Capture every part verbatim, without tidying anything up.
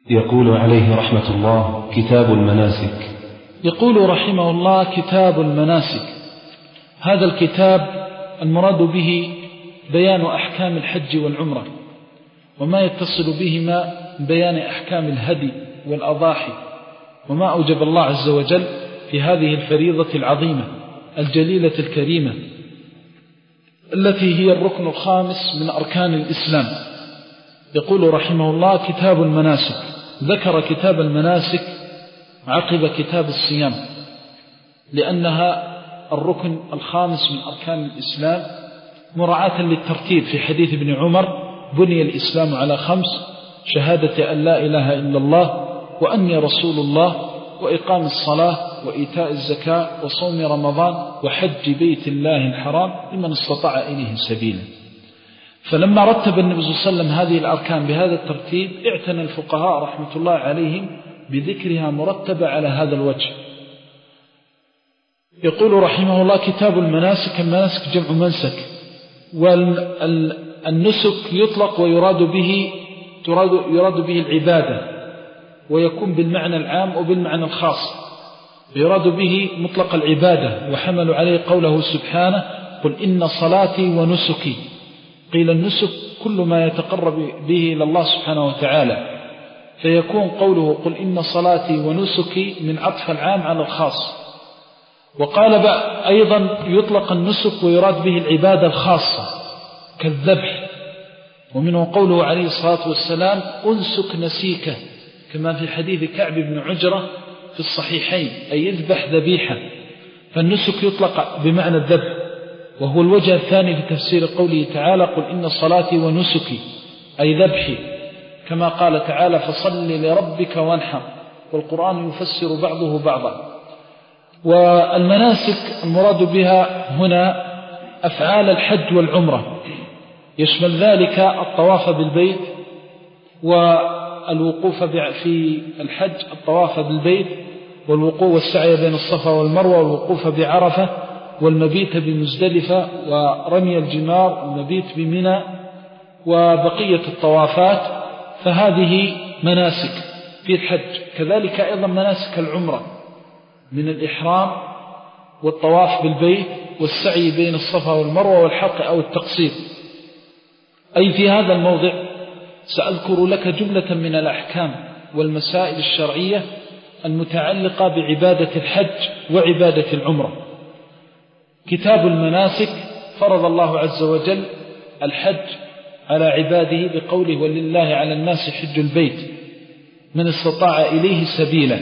يقول عليه رحمة الله: كتاب المناسك. يقول رحمه الله: كتاب المناسك. هذا الكتاب المراد به بيان أحكام الحج والعمرة وما يتصل بهما بيان أحكام الهدي والأضاحي وما أوجب الله عز وجل في هذه الفريضة العظيمة الجليلة الكريمة التي هي الركن الخامس من أركان الإسلام. يقول رحمه الله: كتاب المناسك. ذكر كتاب المناسك عقب كتاب الصيام لأنها الركن الخامس من أركان الإسلام مراعاة للترتيب في حديث ابن عمر: بني الإسلام على خمس: شهادة أن لا إله إلا الله وأني رسول الله وإقام الصلاة وإيتاء الزكاة وصوم رمضان وحج بيت الله الحرام لمن استطاع إليه سبيلا. فلما رتب النبي صلى الله عليه وسلم هذه الأركان بهذا الترتيب اعتنى الفقهاء رحمة الله عليهم بذكرها مرتبة على هذا الوجه. يقول رحمه الله: كتاب المناسك. المناسك جمع منسك، والنسك يطلق ويراد به يراد به العبادة، ويكون بالمعنى العام وبالمعنى الخاص. يراد به مطلق العبادة، وحملوا عليه قوله سبحانه: قل إن صلاتي ونسكي. قيل النسك كل ما يتقرب به إلى الله سبحانه وتعالى، فيكون قوله قل إن صلاتي ونسكي من عطف العام على الخاص. وقال أيضا يطلق النسك ويراد به العبادة الخاصة كالذبح، ومنه قوله عليه الصلاة والسلام: أنسك نسيكه، كما في حديث كعب بن عجرة في الصحيحين، أي يذبح ذبيحة. فالنسك يطلق بمعنى الذبح، وهو الوجه الثاني في تفسير قوله تعالى: قل إن صلاتي ونسكي، أي ذبحي، كما قال تعالى: فصل لربك وانحر. والقرآن يفسر بعضه بعضا. والمناسك المراد بها هنا أفعال الحج والعمرة، يشمل ذلك الطواف بالبيت والوقوف في الحج، الطواف بالبيت والوقوف والسعي بين الصفا والمروة والوقوف بعرفة والمبيت بمزدلفة ورمي الجمار والمبيت بمنى وبقية الطوافات، فهذه مناسك في الحج. كذلك أيضا مناسك العمرة من الإحرام والطواف بالبيت والسعي بين الصفا والمروة والحلق أو التقصير. أي في هذا الموضع سأذكر لك جملة من الأحكام والمسائل الشرعية المتعلقة بعبادة الحج وعبادة العمرة. كتاب المناسك: فرض الله عز وجل الحج على عباده بقوله: ولله على الناس حج البيت من استطاع إليه سبيلا.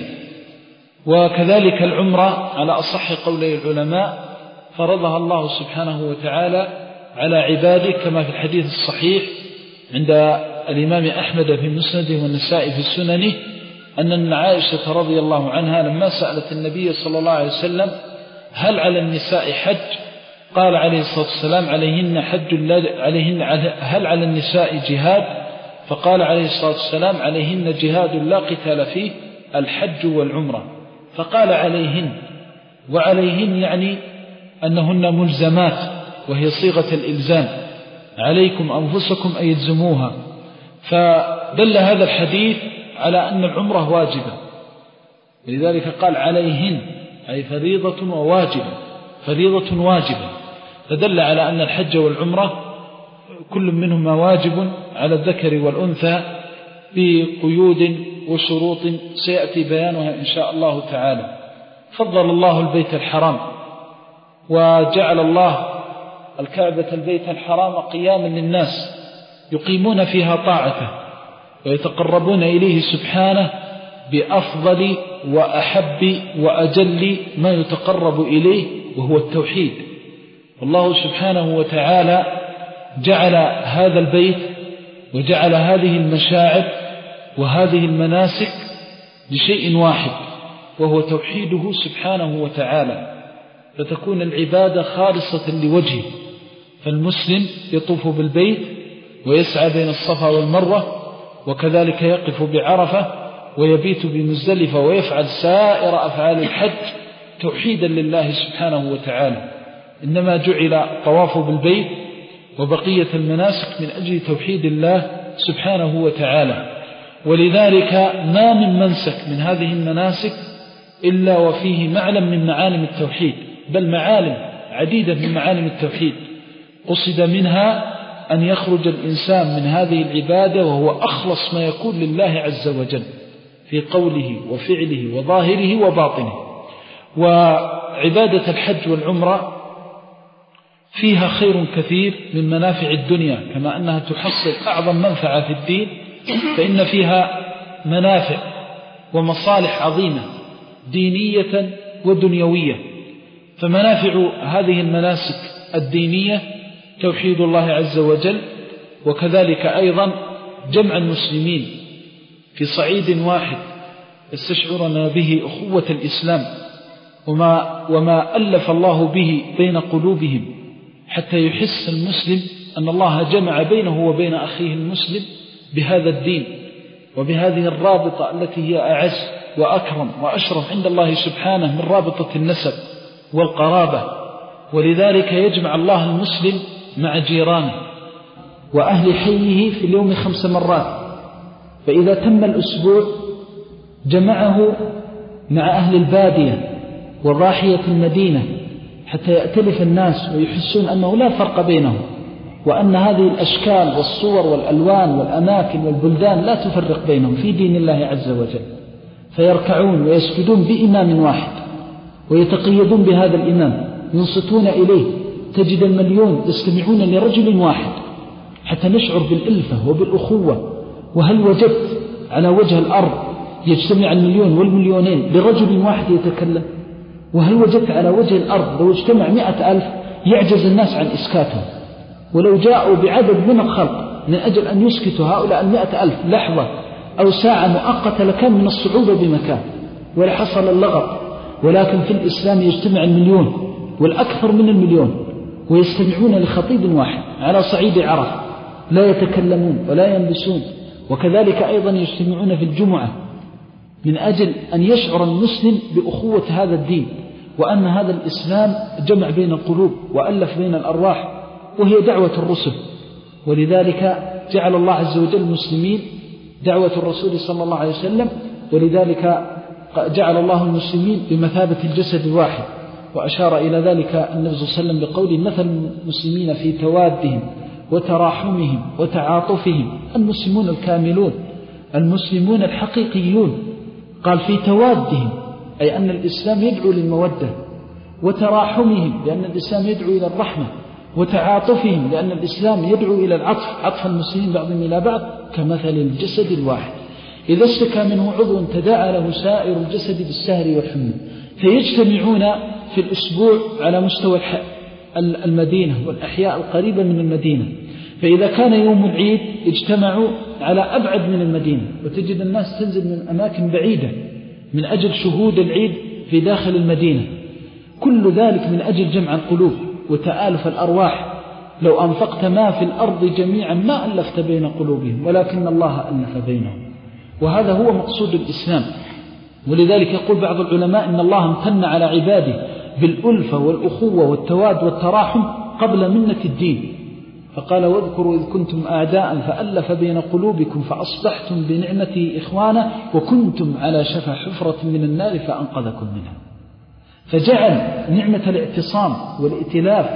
وكذلك العمرة على أصح قولي العلماء فرضها الله سبحانه وتعالى على عباده، كما في الحديث الصحيح عند الإمام أحمد في مسنده والنسائي في سننه أن عائشة رضي الله عنها لما سألت النبي صلى الله عليه وسلم: هل على النساء حج؟ قال عليه الصلاة والسلام: عليهن حج عليهن هل على النساء جهاد؟ فقال عليه الصلاة والسلام: عليهن جهاد لا قتال فيه، الحج والعمرة. فقال عليهن، وعليهن يعني أنهن ملزمات، وهي صيغة الإلزام: عليكم أنفسكم أن يلزموها. فدل هذا الحديث على أن العمرة واجبة، لذلك قال عليهن، أي فريضة وواجبة، فريضة واجبة، فدل على أن الحج والعمرة كل منهما واجب على الذكر والأنثى بقيود وشروط سيأتي بيانها إن شاء الله تعالى. فضل الله البيت الحرام، وجعل الله الكعبة البيت الحرام قياما للناس يقيمون فيها طاعته ويتقربون إليه سبحانه بأفضل وأحب وأجل ما يتقرب إليه، وهو التوحيد. والله سبحانه وتعالى جعل هذا البيت وجعل هذه المشاعر وهذه المناسك لشيء واحد، وهو توحيده سبحانه وتعالى، فتكون العبادة خالصة لوجهه. فالمسلم يطوف بالبيت ويسعى بين الصفا والمروة، وكذلك يقف بعرفة ويبيت بمزدلفة، ويفعل سائر أفعال الحج توحيدا لله سبحانه وتعالى. إنما جعل الطواف بالبيت وبقية المناسك من أجل توحيد الله سبحانه وتعالى. ولذلك ما من منسك من هذه المناسك إلا وفيه معلم من معالم التوحيد، بل معالم عديدة من معالم التوحيد قصد منها أن يخرج الإنسان من هذه العبادة وهو أخلص ما يكون لله عز وجل في قوله وفعله وظاهره وباطنه. وعبادة الحج والعمرة فيها خير كثير من منافع الدنيا، كما أنها تحصل أعظم منفعة في الدين، فإن فيها منافع ومصالح عظيمة دينية ودنيوية. فمنافع هذه المناسك الدينية توحيد الله عز وجل، وكذلك أيضا جمع المسلمين في صعيد واحد يستشعرنا به أخوة الإسلام وما, وما ألف الله به بين قلوبهم، حتى يحس المسلم أن الله جمع بينه وبين أخيه المسلم بهذا الدين وبهذه الرابطة التي هي أعز وأكرم وأشرف عند الله سبحانه من رابطة النسب والقرابة. ولذلك يجمع الله المسلم مع جيرانه وأهل حيه في اليوم خمس مرات، فإذا تم الأسبوع جمعه مع أهل البادية وضاحية المدينة، حتى يأتلف الناس ويحسون أنه لا فرق بينهم، وأن هذه الأشكال والصور والألوان والأماكن والبلدان لا تفرق بينهم في دين الله عز وجل، فيركعون ويسجدون بإمام واحد ويتقيدون بهذا الإمام، ينصتون إليه، تجد المليون يستمعون لرجل واحد، حتى نشعر بالألفة وبالأخوة. وهل وجدت على وجه الأرض يجتمع المليون والمليونين لرجل واحد يتكلم؟ وهل وجدت على وجه الأرض لو اجتمع مئة ألف يعجز الناس عن إسكاتهم؟ ولو جاءوا بعدد من الخلق من أجل أن يسكتوا هؤلاء المئة ألف لحظة أو ساعة مؤقتة لكان من الصعوبة بمكان ولحصل اللغط. ولكن في الإسلام يجتمع المليون والأكثر من المليون ويستمعون لخطيب واحد على صعيد عرفة، لا يتكلمون ولا ينبسون. وكذلك أيضا يجتمعون في الجمعة من أجل أن يشعر المسلم بأخوة هذا الدين، وأن هذا الإسلام جمع بين القلوب وألف بين الأرواح، وهي دعوة الرسل. ولذلك جعل الله عز وجل المسلمين دعوة الرسول صلى الله عليه وسلم، ولذلك جعل الله المسلمين بمثابة الجسد الواحد. وأشار إلى ذلك النبي صلى الله عليه وسلم بقوله: مثل المسلمين في توادهم وتراحمهم وتعاطفهم، المسلمون الكاملون المسلمون الحقيقيون. قال في توادهم أي أن الإسلام يدعو للمودة، وتراحمهم لأن الإسلام يدعو إلى الرحمة، وتعاطفهم لأن الإسلام يدعو إلى العطف، عطف المسلمين بعضهم إلى بعض كمثل الجسد الواحد إذا اشتكى منه عضو تداعى له سائر الجسد بالسهر والحمى. فيجتمعون في الأسبوع على مستوى المدينة والأحياء القريبة من المدينة، فإذا كان يوم العيد اجتمعوا على أبعد من المدينة، وتجد الناس تنزل من أماكن بعيدة من أجل شهود العيد في داخل المدينة. كل ذلك من أجل جمع القلوب وتآلف الأرواح. لو أنفقت ما في الأرض جميعا ما ألفت بين قلوبهم، ولكن الله ألف بينهم. وهذا هو مقصود الإسلام. ولذلك يقول بعض العلماء إن الله امتن على عباده بالألفة والأخوة والتواد والتراحم قبل منة الدين، فقال: واذكروا إذ كنتم أعداء فألف بين قلوبكم فأصبحتم بنعمته إخوانا وكنتم على شفا حفرة من النار فأنقذكم منها. فجعل نعمة الاعتصام والائتلاف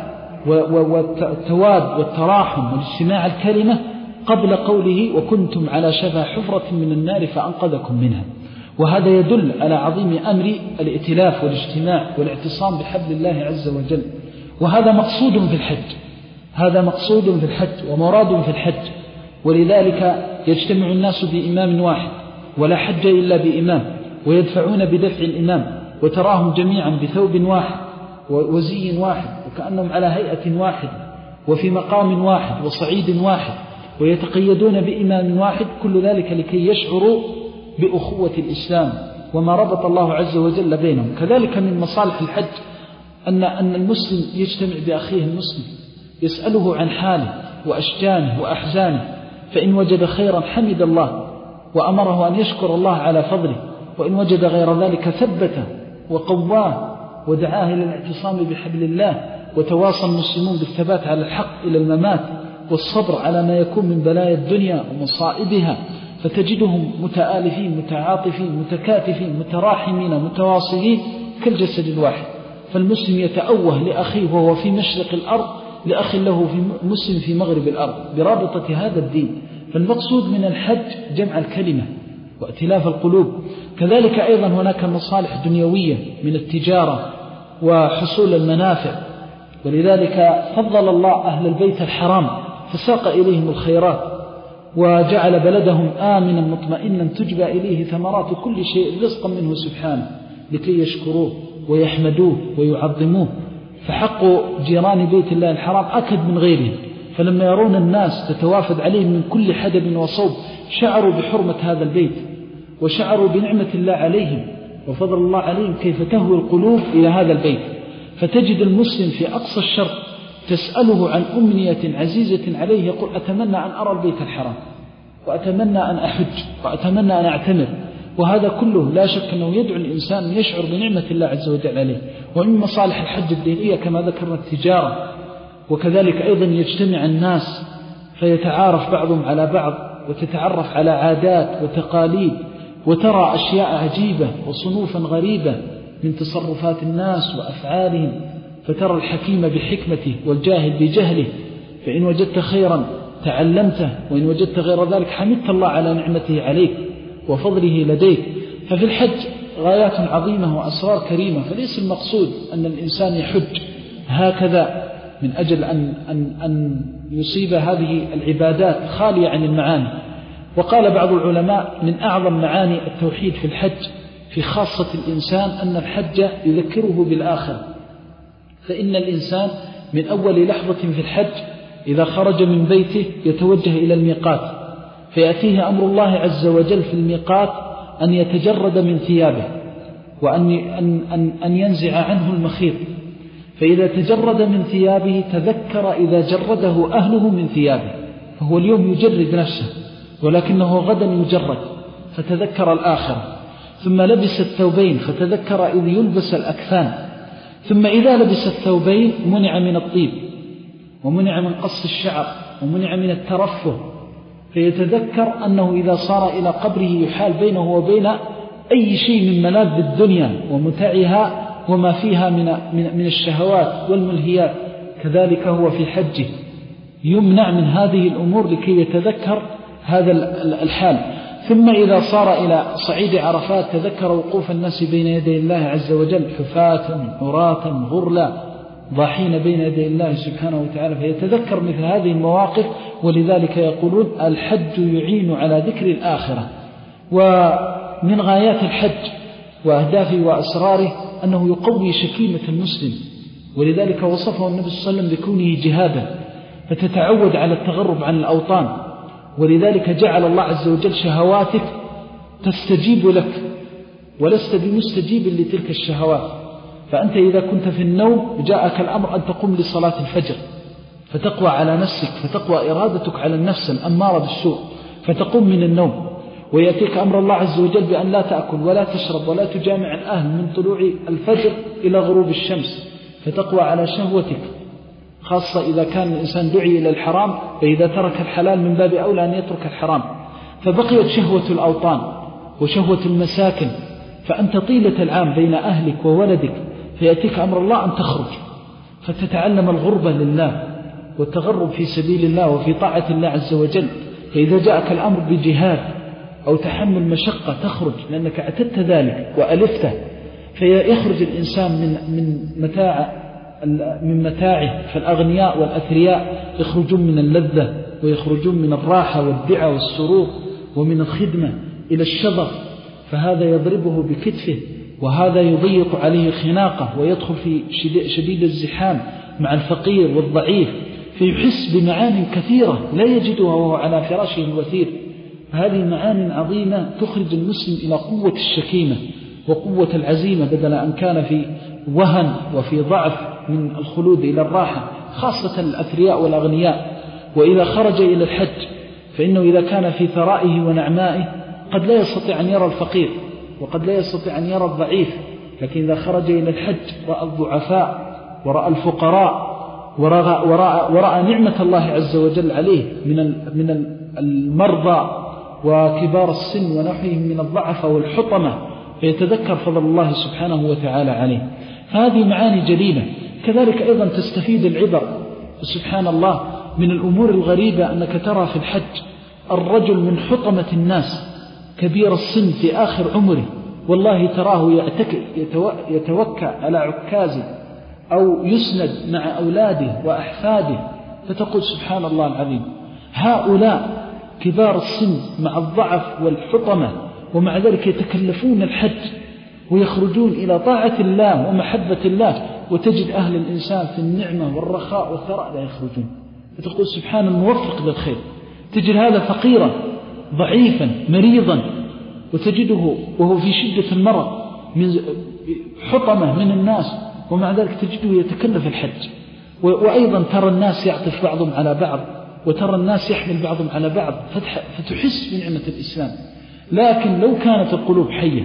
والتواد والتراحم والاجتماع الكلمة قبل قوله: وكنتم على شفا حفرة من النار فأنقذكم منها. وهذا يدل على عظيم أمر الائتلاف والاجتماع والاعتصام بحبل الله عز وجل. وهذا مقصود في الحج، هذا مقصود في الحج ومراد في الحج. ولذلك يجتمع الناس بإمام واحد، ولا حج إلا بإمام، ويدفعون بدفع الإمام، وتراهم جميعا بثوب واحد وزي واحد، وكأنهم على هيئة واحدة وفي مقام واحد وصعيد واحد، ويتقيدون بإمام واحد. كل ذلك لكي يشعروا بأخوة الإسلام وما ربط الله عز وجل بينهم. كذلك من مصالح الحج أن أن المسلم يجتمع بأخيه المسلم، يسأله عن حاله وأشجانه وأحزانه، فإن وجد خيرا حمد الله وأمره أن يشكر الله على فضله، وإن وجد غير ذلك ثبته وقواه ودعاه إلى الاعتصام بحبل الله. وتواصى المسلمون بالثبات على الحق إلى الممات، والصبر على ما يكون من بلايا الدنيا ومصائبها، فتجدهم متآلفين متعاطفين متكاتفين متراحمين متواصلين كالجسد الواحد. فالمسلم يتأوه لأخيه وهو في مشرق الأرض لأخ له في مسلم في مغرب الأرض برابطة هذا الدين. فالمقصود من الحج جمع الكلمة وائتلاف القلوب. كذلك أيضا هناك مصالح دنيوية من التجارة وحصول المنافع، ولذلك فضل الله أهل البيت الحرام فساق إليهم الخيرات وجعل بلدهم آمنا مطمئنا تجبى إليه ثمرات كل شيء رزقا منه سبحانه لكي يشكروه ويحمدوه ويعظموه. فحق جيران بيت الله الحرام أكد من غيرهم، فلما يرون الناس تتوافد عليهم من كل حدب وصوب شعروا بحرمة هذا البيت وشعروا بنعمة الله عليهم وفضل الله عليهم كيف تهوي القلوب إلى هذا البيت. فتجد المسلم في أقصى الشرق تسأله عن أمنية عزيزة عليه يقول أتمنى أن أرى البيت الحرام وأتمنى أن أحج وأتمنى أن أعتمر. وهذا كله لا شك أنه يدعو الإنسان أن يشعر بنعمة الله عز وجل عليه. ومن مصالح الحج الدينية كما ذكرنا التجارة، وكذلك أيضا يجتمع الناس فيتعارف بعضهم على بعض وتتعرف على عادات وتقاليد وترى أشياء عجيبة وصنوفا غريبة من تصرفات الناس وأفعالهم، فترى الحكيم بحكمته والجاهل بجهله. فإن وجدت خيرا تعلمته، وإن وجدت غير ذلك حمدت الله على نعمته عليك وفضله لديك. ففي الحج غايات عظيمة وأسرار كريمة. فليس المقصود أن الإنسان يحج هكذا من أجل أن, أن, أن يصيب هذه العبادات خالية عن المعاني. وقال بعض العلماء من أعظم معاني التوحيد في الحج في خاصة الإنسان أن الحج يذكره بالآخرة. فإن الإنسان من أول لحظة في الحج إذا خرج من بيته يتوجه إلى الميقات، فيأتيه أمر الله عز وجل في الميقات أن يتجرد من ثيابه وأن أن أن أن ينزع عنه المخيط. فإذا تجرد من ثيابه تذكر إذا جرده أهله من ثيابه، فهو اليوم يجرد نفسه ولكنه غدا يجرد، فتذكر الآخرة. ثم لبس الثوبين فتذكر إذ يلبس الأكفان. ثم إذا لبس الثوبين منع من الطيب ومنع من قص الشعر ومنع من الترفه، فيتذكر أنه إذا صار إلى قبره يحال بينه وبين أي شيء من ملاذ الدنيا ومتاعها وما فيها من, من, من الشهوات والملهيات. كذلك هو في حجه يمنع من هذه الأمور لكي يتذكر هذا الحال. ثم إذا صار إلى صعيد عرفات تذكر وقوف الناس بين يدي الله عز وجل حفاة عراة غرلا ضاحين بين يدي الله سبحانه وتعالى، فيتذكر مثل هذه المواقف. ولذلك يقولون الحج يعين على ذكر الآخرة. ومن غايات الحج وأهدافه وأسراره أنه يقوي شكيمة المسلم، ولذلك وصفه النبي صلى الله عليه وسلم بكونه جهادا، فتتعود على التغرب عن الأوطان. ولذلك جعل الله عز وجل شهواتك تستجيب لك ولست بمستجيب لتلك الشهوات. فأنت إذا كنت في النوم جاءك الأمر أن تقوم لصلاة الفجر فتقوى على نفسك، فتقوى إرادتك على النفس الأمارة بالسوء فتقوم من النوم. ويأتيك أمر الله عز وجل بأن لا تأكل ولا تشرب ولا تجامع الأهل من طلوع الفجر إلى غروب الشمس، فتقوى على شهوتك، خاصة إذا كان الإنسان دعي إلى الحرام، فإذا ترك الحلال من باب أولى أن يترك الحرام. فبقيت شهوة الأوطان وشهوة المساكن، فأنت طيلة العام بين أهلك وولدك، فيأتيك أمر الله أن تخرج فتتعلم الغربة لله والتغرب في سبيل الله وفي طاعة الله عز وجل. فإذا جاءك الأمر بجهاد أو تحمل مشقة تخرج لأنك اعتدت ذلك وألفته. فيخرج الإنسان من من متاع من متاعه. فالأغنياء والأثرياء يخرجون من اللذة ويخرجون من الراحة والدعة والسرور ومن الخدمة إلى الشظف، فهذا يضربه بكتفه وهذا يضيق عليه خناقه ويدخل في شديد الزحام مع الفقير والضعيف، فيحس بمعاني كثيرة لا يجدها وهو على فراشه الوثير. هذه معاني عظيمة تخرج المسلم إلى قوة الشكيمة وقوة العزيمة، بدل أن كان في وهن وفي ضعف من الخلود إلى الراحة، خاصة الأثرياء والأغنياء. وإذا خرج إلى الحج فإنه إذا كان في ثرائه ونعمائه قد لا يستطيع أن يرى الفقير وقد لا يستطيع أن يرى الضعيف، لكن إذا خرج إلى الحج رأى الضعفاء ورأى الفقراء ورأى, ورأى, ورأى نعمة الله عز وجل عليه من من المرضى وكبار السن ونحوهم من الضعف والحطمة، فيتذكر فضل الله سبحانه وتعالى عليه. هذه معاني جليلة. كذلك أيضا تستفيد العبر. سبحان الله، من الأمور الغريبة أنك ترى في الحج الرجل من حطمة الناس كبير السن في آخر عمره، والله تراه يتوكى على عكازه أو يسند مع أولاده وأحفاده، فتقول سبحان الله العظيم، هؤلاء كبار السن مع الضعف والحطمة ومع ذلك يتكلفون الحج ويخرجون إلى طاعة الله ومحبة الله، وتجد أهل الإنسان في النعمة والرخاء والثراء لا يخرجون، فتقول سبحان الموفق للخير. تجد هذا فقيرا ضعيفا مريضا، وتجده وهو في شدة المرض من حطمة من الناس، ومع ذلك تجده يتكلف الحج. وأيضا ترى الناس يعطف بعضهم على بعض، وترى الناس يحمل بعضهم على بعض، فتحس بنعمة الإسلام. لكن لو كانت القلوب حية،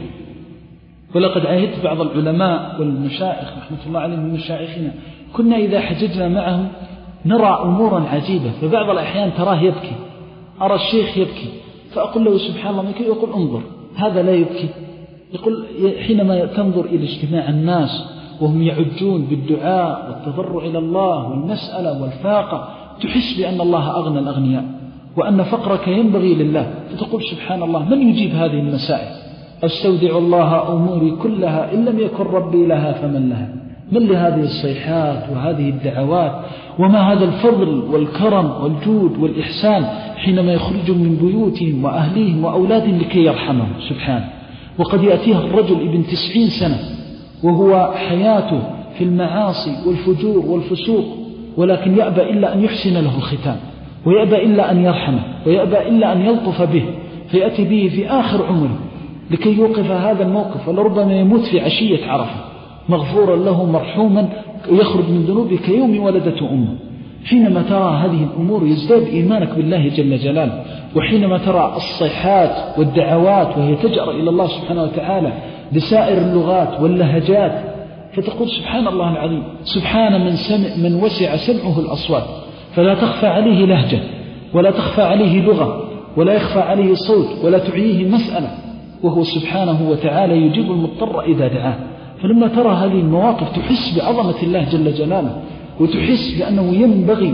ولقد عاهدت بعض العلماء والمشايخ رحمة الله عليهم من مشايخنا، كنا إذا حججنا معهم نرى أمورا عجيبة، فبعض الأحيان تراه يبكي، أرى الشيخ يبكي، فأقول له سبحان الله منك، يقول انظر هذا لا يبكي. يقول حينما تنظر إلى اجتماع الناس وهم يعجون بالدعاء والتضرع إلى الله والمسألة والفاقة، تحس بأن الله أغنى الأغنياء وأن فقرك ينبغي لله، فتقول سبحان الله من يجيب هذه المسائل؟ أستودع الله أموري كلها إن لم يكن ربي لها فمن لها. من لهذه الصيحات وهذه الدعوات؟ وما هذا الفضل والكرم والجود والإحسان حينما يخرجون من بيوتهم وأهليهم وأولادهم لكي يرحمهم سبحانه. وقد يأتيها الرجل ابن تسعين سنة وهو حياته في المعاصي والفجور والفسوق، ولكن يأبى إلا أن يحسن له الختام، ويأبى إلا أن يرحمه، ويأبى إلا أن يلطف به، فيأتي به في آخر عمره لكي يوقف هذا الموقف، ولربما يموت في عشية عرفة مغفورا له مرحوما يخرج من ذنوبه كيوم ولدته أمه. حينما ترى هذه الأمور يزداد إيمانك بالله جل جلاله، وحينما ترى الصيحات والدعوات وهي تجأر إلى الله سبحانه وتعالى بسائر اللغات واللهجات، فتقول سبحان الله العظيم، سبحان من, سمع من وسع سمعه الأصوات فلا تخفى عليه لهجة ولا تخفى عليه لغة ولا يخفى عليه صوت ولا تعيه مسألة، وهو سبحانه وتعالى يجيب المضطر إذا دعاه. فلما ترى هذه المواقف تحس بعظمة الله جل جلاله، وتحس بأنه ينبغي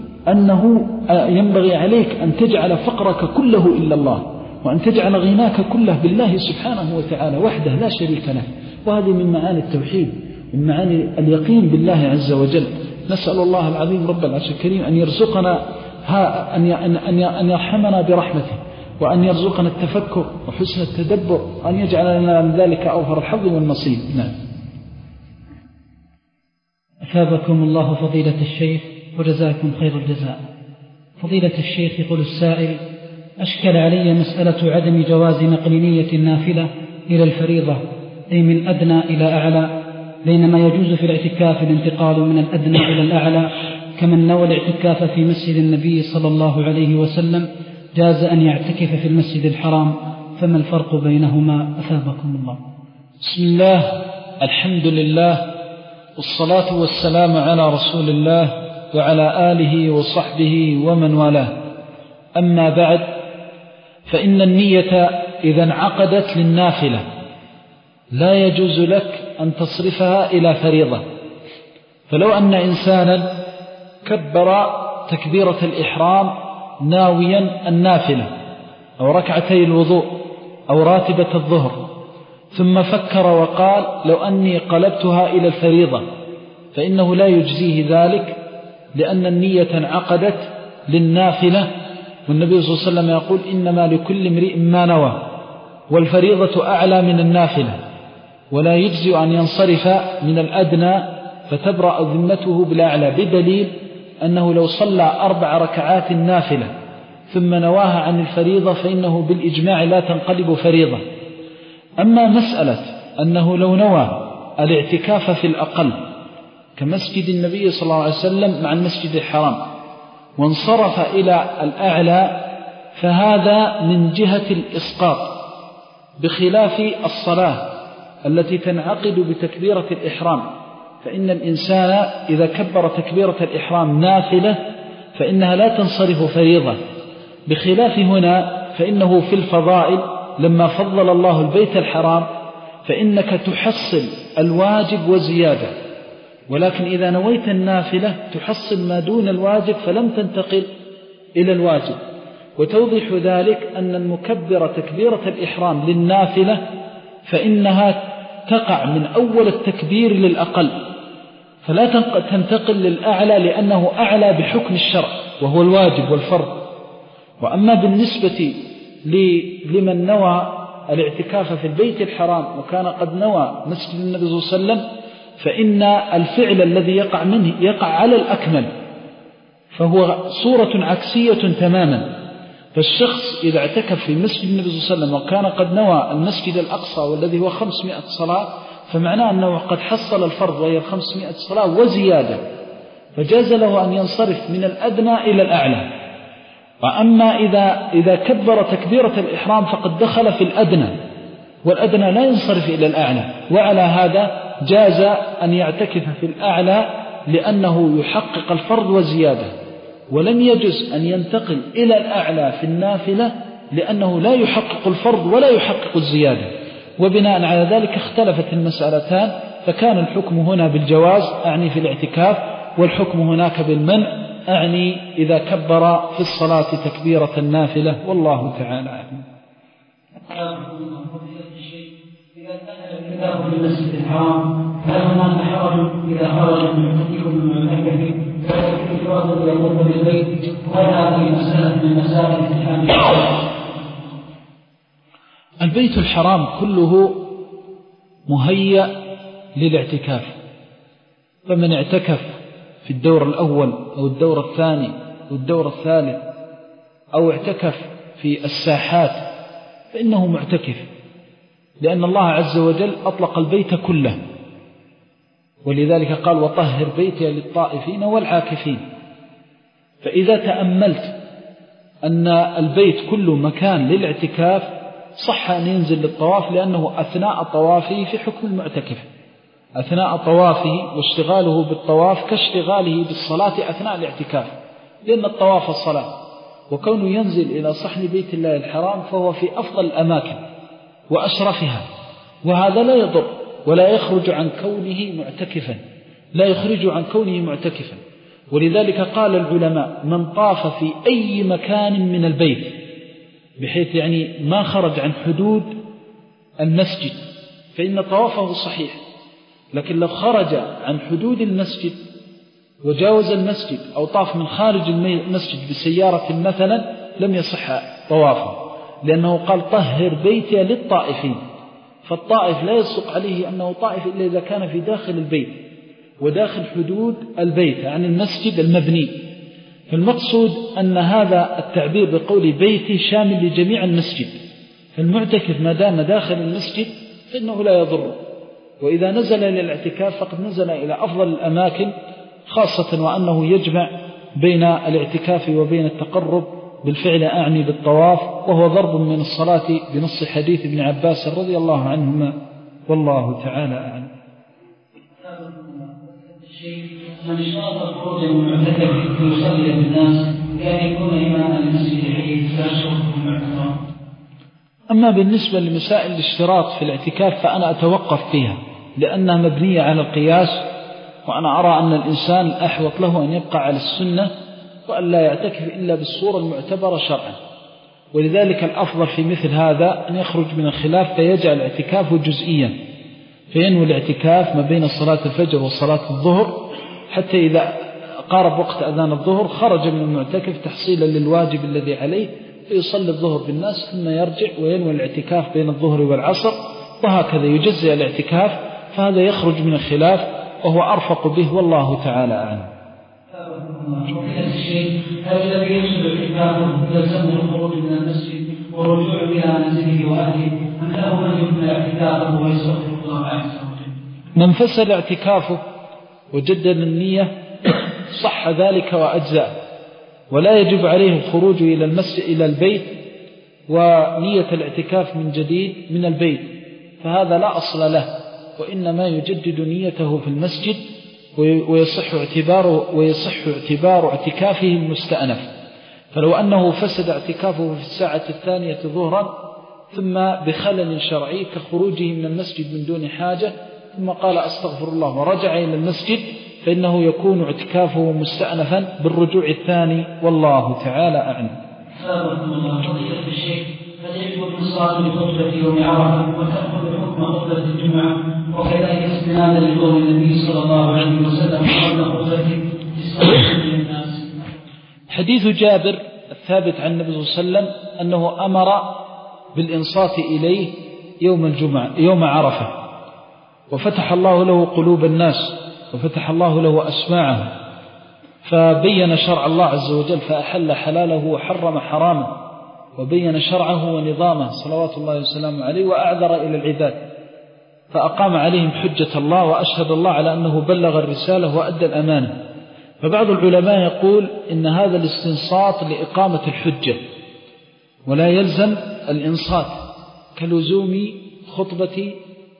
أنه ينبغي عليك أن تجعل فقرك كله إلا الله، وأن تجعل غناك كله بالله سبحانه وتعالى وحده لا شريك له. وهذه من معاني التوحيد، من معاني اليقين بالله عز وجل. نسأل الله العظيم رب العرش الكريم أن يرزقنا أن يرحمنا برحمته، وأن يرزقنا التفكر وحسن التدبر، وأن يجعل لنا من ذلك أوفر الحظ والنصيب. نعم. أثابكم الله فضيلة الشيخ وجزاكم خير الجزاء. فضيلة الشيخ، يقول السائل: أشكل علي مسألة عدم جواز نقل نية النافلة إلى الفريضة، أي من أدنى إلى أعلى، بينما يجوز في الاعتكاف الانتقال من الأدنى إلى الأعلى، كمن نوى الاعتكاف في مسجد النبي صلى الله عليه وسلم جاز أن يعتكف في المسجد الحرام، فما الفرق بينهما؟ أثابكم الله. بسم الله، الحمد لله، والصلاة والسلام على رسول الله وعلى آله وصحبه ومن والاه. أما بعد، فإن النية إذا انعقدت للنافلة لا يجوز لك أن تصرفها إلى فريضة. فلو أن إنسانا كبر تكبيرة الإحرام ناويا النافلة أو ركعتي الوضوء أو راتبة الظهر، ثم فكر وقال لو أني قلبتها إلى الفريضة، فإنه لا يجزيه ذلك، لأن النية انعقدت للنافلة، والنبي صلى الله عليه وسلم يقول إنما لكل امرئ ما نوى، والفريضة أعلى من النافلة، ولا يجزي أن ينصرف من الأدنى فتبرأ ذمته بالأعلى، بدليل أنه لو صلى أربع ركعات نافلة ثم نواها عن الفريضة فإنه بالإجماع لا تنقلب فريضة. أما مسألة أنه لو نوى الاعتكاف في الأقل كمسجد النبي صلى الله عليه وسلم مع المسجد الحرام وانصرف إلى الأعلى، فهذا من جهة الإسقاط، بخلاف الصلاة التي تنعقد بتكبيرة الإحرام، فإن الإنسان إذا كبر تكبيرة الإحرام نافلة فإنها لا تنصرف فريضة، بخلاف هنا فإنه في الفضائل لما فضل الله البيت الحرام فإنك تحصل الواجب وزيادة، ولكن إذا نويت النافلة تحصل ما دون الواجب فلم تنتقل إلى الواجب. وتوضح ذلك أن المكبر تكبيرة الإحرام للنافلة فإنها تقع من أول التكبير للأقل، فلا تنتقل للأعلى لأنه أعلى بحكم الشرع وهو الواجب والفرض. وأما بالنسبة لمن نوى الاعتكاف في البيت الحرام وكان قد نوى مسجد النبي صلى الله عليه وسلم فإن الفعل الذي يقع منه يقع على الأكمل، فهو صورة عكسية تماما. فالشخص إذا اعتكف في مسجد النبي صلى الله عليه وسلم وكان قد نوى المسجد الأقصى والذي هو خمسمائة صلاة فمعناه أنه قد حصل الفرض وهي خمسمائة صلاة وزيادة، فجاز له أن ينصرف من الأدنى إلى الأعلى. وأما إذا, إذا كبر تكبيرة الإحرام فقد دخل في الأدنى، والأدنى لا ينصرف إلى الأعلى، وعلى هذا جاز أن يعتكف في الأعلى لأنه يحقق الفرض وزيادة، ولم يجز أن ينتقل إلى الأعلى في النافلة لأنه لا يحقق الفرض ولا يحقق الزيادة. وبناء على ذلك اختلفت المسألتان، فكان الحكم هنا بالجواز أعني في الاعتكاف، والحكم هناك بالمنع أعني إذا كبر في الصلاة تكبيرة النافلة، والله تعالى أعلم. إذا كان الاعتكاف في المسجد الحرام هل هناك حرج إذا خرج المعتكف من المعتكف فيعتكف فرضا يطوف بالبيت؟ وهل هذه مسألة من مسائل التحام؟ البيت الحرام كله مهيأ للاعتكاف، فمن اعتكف في الدور الأول أو الدور الثاني أو الدور الثالث أو اعتكف في الساحات فإنه معتكف، لأن الله عز وجل أطلق البيت كله، ولذلك قال وطهر بيتي للطائفين والعاكفين. فإذا تأملت أن البيت كله مكان للاعتكاف صح أن ينزل للطواف، لأنه أثناء طوافه في حكم المعتكف، أثناء طوافه واشتغاله بالطواف كاشتغاله بالصلاة أثناء الاعتكاف، لأن الطواف الصلاة، وكونه ينزل إلى صحن بيت الله الحرام فهو في أفضل الأماكن وأشرفها، وهذا لا يضر ولا يخرج عن كونه معتكفا، لا يخرج عن كونه معتكفا. ولذلك قال العلماء من طاف في أي مكان من البيت بحيث يعني ما خرج عن حدود المسجد فإن طوافه صحيح، لكن لو خرج عن حدود المسجد وجاوز المسجد أو طاف من خارج المسجد بسيارة مثلا لم يصح طوافه، لأنه قال طهر بيتي للطائفين، فالطائف لا يصدق عليه أنه طائف إلا إذا كان في داخل البيت وداخل حدود البيت عن المسجد المبني. فالمقصود أن هذا التعبير بقول بيتي شامل لجميع المسجد، فالمعتكف ما دام داخل المسجد فإنه لا يضر، وإذا نزل إلى الاعتكاف فقد نزل إلى أفضل الأماكن، خاصة وأنه يجمع بين الاعتكاف وبين التقرب بالفعل أعني بالطواف، وهو ضرب من الصلاة بنص حديث ابن عباس رضي الله عنهما، والله تعالى أعلم. من اشترط الخروج من المعتكف ليصلي بالناس كان يكون إماما للمسجد الحديث فاشرف المعتكف. أما بالنسبة لمسائل الاشتراط في الاعتكاف فأنا أتوقف فيها لأنها مبنية على القياس، وأنا أرى أن الإنسان الأحوط له أن يبقى على السنة وأن لا يعتكف إلا بالصورة المعتبرة شرعا. ولذلك الأفضل في مثل هذا أن يخرج من الخلاف فيجعل اعتكافه جزئيا، فينوي الاعتكاف ما بين صلاة الفجر وصلاة الظهر، حتى إذا قارب وقت أذان الظهر خرج من المعتكف تحصيلا للواجب الذي عليه فيصلي الظهر بالناس ثم يرجع وينوي الاعتكاف بين الظهر والعصر، وهكذا يجزئ الاعتكاف، فهذا يخرج من الخلاف وهو أرفق به، والله تعالى أعلم. هل الذي يجب اعتكافه يلزم الخروج من المسجد والرجوع إلى منزله وأهله، أم له من يكمل اعتكافه ويستغفر الله عز وجل؟ من فسد اعتكافه وجدد النية صح ذلك وأجزاء، ولا يجب عليه الخروج إلى المسجد إلى البيت ونية الاعتكاف من جديد من البيت، فهذا لا أصل له، وإنما يجدد نيته في المسجد ويصح اعتباره ويصح اعتبار اعتكافه المستأنف. فلو أنه فسد اعتكافه في الساعة الثانية ظهرا ثم بخلل شرعي كخروجه من المسجد من دون حاجة ثم قال أستغفر الله ورجع إلى المسجد فإنه يكون اعتكافه مستأنفا بالرجوع الثاني والله تعالى أعلم. سابقكم الله فضيلة الشيخ، هل يجب الانصات لخطبة يوم عرفة وتأخذ حكم خطبة الجمعة وكذلك استنادا لقول النبي صلى الله عليه وسلم قبل خطبته تستغفر للناس؟ حديث جابر الثابت عن النبي صلى الله عليه وسلم أنه أمر بالإنصات إليه يوم الجمعة يوم عرفة، وفتح الله له قلوب الناس وفتح الله له أسماعهم، فبين شرع الله عز وجل فأحل حلاله وحرم حرامه، وبين شرعه ونظامه صلوات الله وسلامه عليه، وأعذر إلى العباد فأقام عليهم حجة الله وأشهد الله على أنه بلغ الرسالة وأدى الأمانة. فبعض العلماء يقول إن هذا الاستنصات لإقامة الحجة ولا يلزم الإنصات كلزوم خطبة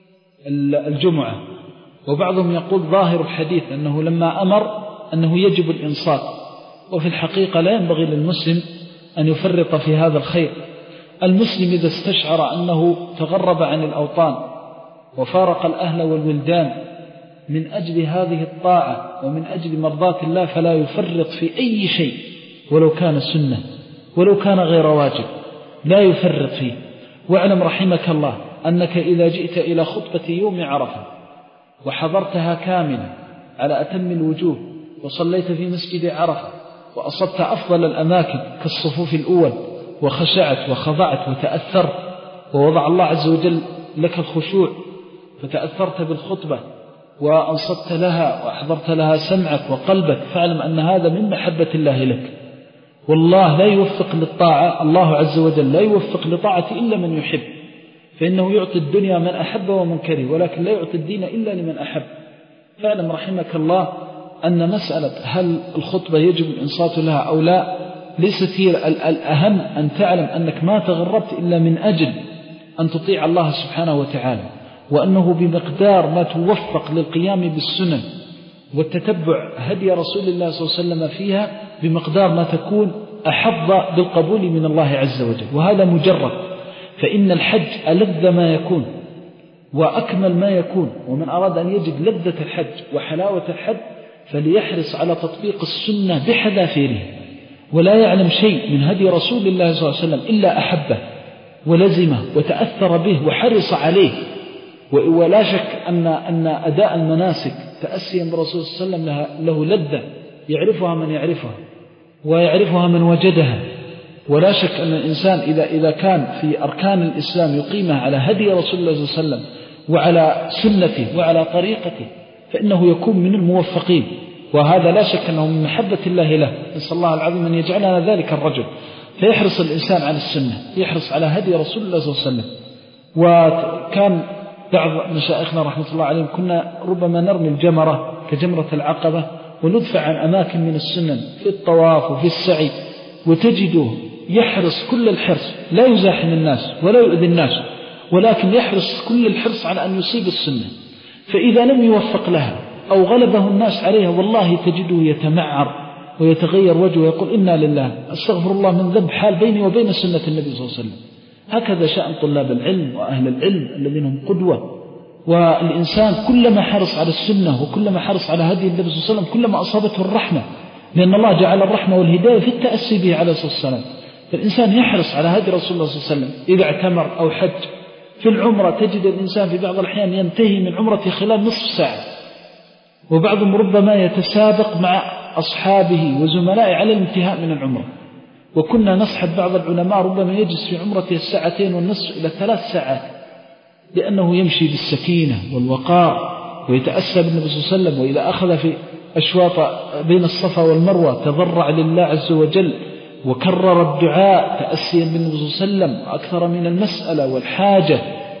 الجمعة، وبعضهم يقول ظاهر الحديث أنه لما أمر أنه يجب الإنصات، وفي الحقيقة لا ينبغي للمسلم أن يفرط في هذا الخير. المسلم إذا استشعر أنه تغرب عن الأوطان وفارق الأهل والولدان من أجل هذه الطاعة ومن أجل مرضاة الله فلا يفرط في أي شيء ولو كان سنة ولو كان غير واجب، لا يفرط فيه. واعلم رحمك الله أنك إذا جئت إلى خطبة يوم عرفة وحضرتها كاملة على أتم الوجوه وصليت في مسجد عرفة وأصبت أفضل الأماكن كالصفوف الأول وخشعت وخضعت وتأثرت ووضع الله عز وجل لك الخشوع فتأثرت بالخطبة وأنصت لها وأحضرت لها سمعك وقلبك، فاعلم أن هذا من محبة الله لك. والله لا يوفق للطاعة، الله عز وجل لا يوفق لطاعة إلا من يحب، فإنه يعطي الدنيا من أحب ومن كره، ولكن لا يعطي الدين إلا لمن أحب. فاعلم رحمك الله أن مسألة هل الخطبة يجب الإنصات لها أو لا ليست هي الأهم، أن تعلم أنك ما تغربت إلا من أجل أن تطيع الله سبحانه وتعالى، وأنه بمقدار ما توفق للقيام بالسنن والتتبع هدي رسول الله صلى الله عليه وسلم فيها بمقدار ما تكون أحظ بالقبول من الله عز وجل. وهذا مجرد، فإن الحج ألذ ما يكون وأكمل ما يكون، ومن أراد أن يجد لذة الحج وحلاوة الحج فليحرص على تطبيق السنة بحذافيره، ولا يعلم شيء من هدي رسول الله صلى الله عليه وسلم إلا أحبه ولزمه وتأثر به وحرص عليه. ولا شك أن أن أداء المناسك تأسيا برسول صلى الله عليه وسلم له لذة يعرفها من يعرفها ويعرفها من وجدها. ولا شك أن الإنسان إذا إذا كان في أركان الإسلام يقيمها على هدي رسول الله صلى الله عليه وسلم وعلى سنته وعلى طريقته فإنه يكون من الموفقين، وهذا لا شك أنه من محبة الله له. نسأل الله العظيم أن يجعلنا ذلك الرجل، فيحرص الإنسان على السنة، يحرص على هدي رسول الله صلى الله عليه وسلم. وكان بعض مشايخنا رحمة الله عليهم كنا ربما نرمي الجمرة كجمرة العقبة وندفع عن أماكن من السنن في الطواف وفي السعي، وتجده يحرص كل الحرص، لا يزاحم الناس ولا يؤذي الناس، ولكن يحرص كل الحرص على أن يصيب السنة. فإذا لم يوفق لها أو غلبه الناس عليها والله تجده يتمعر ويتغير وجهه ويقول إنا لله أستغفر الله من ذنب حال بيني وبين سنة النبي صلى الله عليه وسلم. هكذا شأن طلاب العلم وأهل العلم الذين هم قدوة. والإنسان كلما حرص على السنة وكلما حرص على هدي النبي صلى الله عليه وسلم كلما أصابته الرحمة، لأن الله جعل الرحمة والهداية في التأسي به عليه الصلاة والسلام. فالإنسان يحرص على هدي رسول الله صلى الله عليه وسلم إذا اعتمر أو حج. في العمرة تجد الإنسان في بعض الأحيان ينتهي من عمرته خلال نصف ساعة، وبعضهم ربما يتسابق مع أصحابه وزملائه على الانتهاء من العمرة. وكنا نصحب بعض العلماء ربما يجلس في عمرته الساعتين والنصف إلى ثلاث ساعات، لأنه يمشي بالسكينة والوقار ويتأسى بالنبي صلى الله عليه وسلم. وإذا أخذ في أشواط بين الصفا والمروة تضرع لله عز وجل وكرر الدعاء تأسيا بالنبي صلى الله عليه وسلم وأكثر من المسألة والحاجة،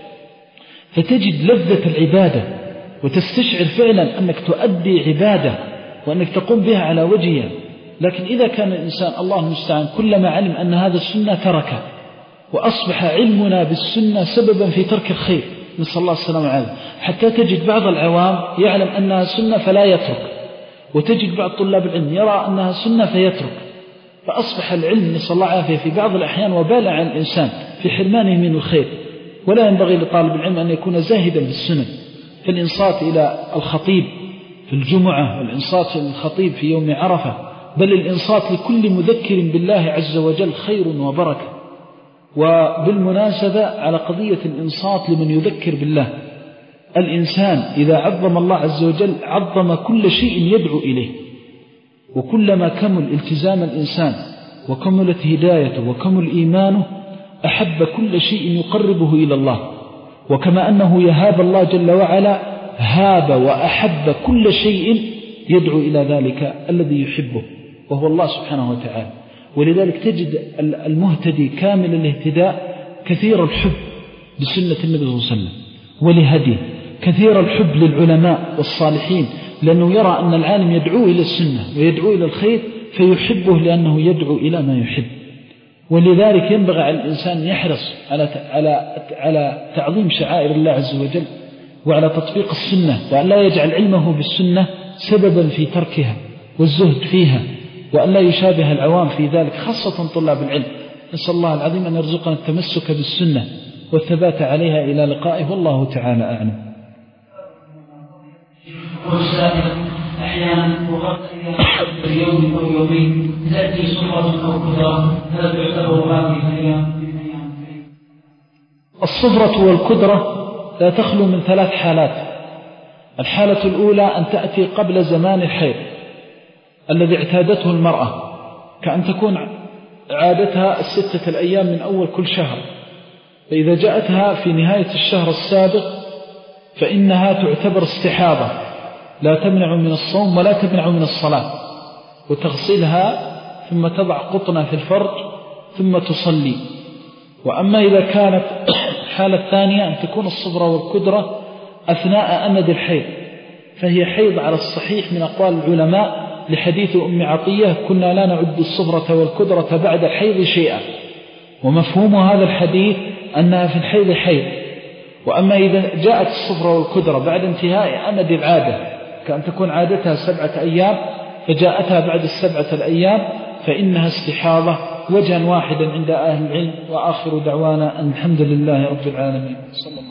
فتجد لذة العبادة وتستشعر فعلا أنك تؤدي عبادة وأنك تقوم بها على وجهها. لكن إذا كان الإنسان الله المستعان كلما علم أن هذا السنة تركه، وأصبح علمنا بالسنة سببا في ترك الخير، نسأل الله السلامة عليه، حتى تجد بعض العوام يعلم أنها سنة فلا يترك، وتجد بعض طلاب العلم يرى أنها سنة فيترك. فأصبح العلم نسأل الله عافية في بعض الأحيان وبال على الإنسان في حرمانه من الخير. ولا ينبغي لطالب العلم أن يكون زاهدا في السنن، فالإنصات إلى الخطيب في الجمعة والإنصات للخطيب في يوم عرفة، بل الإنصات لكل مذكر بالله عز وجل خير وبركة. وبالمناسبة على قضية الإنصات لمن يذكر بالله، الإنسان إذا عظم الله عز وجل عظم كل شيء يدعو إليه، وكلما كمل التزام الإنسان وكملت هدايته وكمل إيمانه أحب كل شيء يقربه إلى الله. وكما أنه يهاب الله جل وعلا هاب وأحب كل شيء يدعو إلى ذلك الذي يحبه وهو الله سبحانه وتعالى. ولذلك تجد المهتدي كامل الاهتداء كثير الحب بسنة النبي صلى الله عليه وسلم ولهديه، كثير الحب للعلماء والصالحين، لأنه يرى أن العالم يدعو إلى السنة ويدعو إلى الخير فيحبه لأنه يدعو إلى ما يحب. ولذلك ينبغي على الإنسان يحرص على على على تعظيم شعائر الله عز وجل وعلى تطبيق السنة، وأن لا يجعل علمه بالسنة سببا في تركها والزهد فيها، وأن لا يشابه العوام في ذلك، خاصة طلاب العلم. نسأل الله العظيم أن يرزقنا التمسك بالسنة والثبات عليها إلى لقائه، والله تعالى أعلم. أحيانا وقد في يوم أو يومين تأتي صفرة أو كدرة، هل تعتبر هذه الأيام؟ الصفرة والكدرة لا تخلو من ثلاث حالات. الحالة الأولى أن تأتي قبل زمان الحيض الذي اعتادته المرأة، كأن تكون عادتها الستة الأيام من أول كل شهر، فإذا جاءتها في نهاية الشهر السابق فإنها تعتبر استحاضة لا تمنع من الصوم ولا تمنع من الصلاة، وتغسلها ثم تضع قطنة في الفرج ثم تصلي. وأما إذا كانت الحالة الثانية أن تكون الصفرة والكدرة أثناء أمد الحيض، فهي حيض على الصحيح من أقوال العلماء لحديث أم عطية: كنا لا نعد الصفرة والكدرة بعد الحيض شيئا. ومفهوم هذا الحديث أنها في الحيض حيض. وأما إذا جاءت الصفرة والكدرة بعد انتهاء أمد العادة، كأن تكون عادتها سبعة أيام فجاءتها بعد السبعة الأيام، فإنها استحاضة وجها واحدا عند أهل العلم. وآخر دعوانا أن الحمد لله رب العالمين. صلى الله